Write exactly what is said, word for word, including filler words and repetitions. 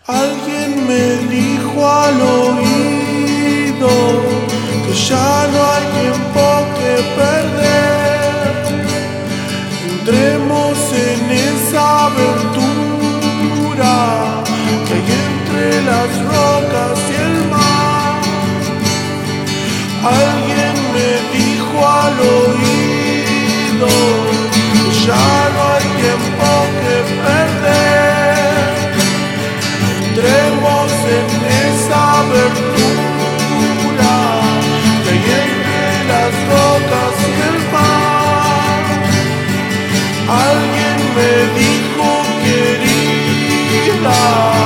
Alguien me dijo al oído que ya no hay tiempo que perder. Entremos en esa aventura que hay entre las rocas y el mar. Alguien me dijo al oído que ya no hay tiempo que perder. Entremos en esa aventura que hay entre las rocas y el mar. Alguien me dijo, querida,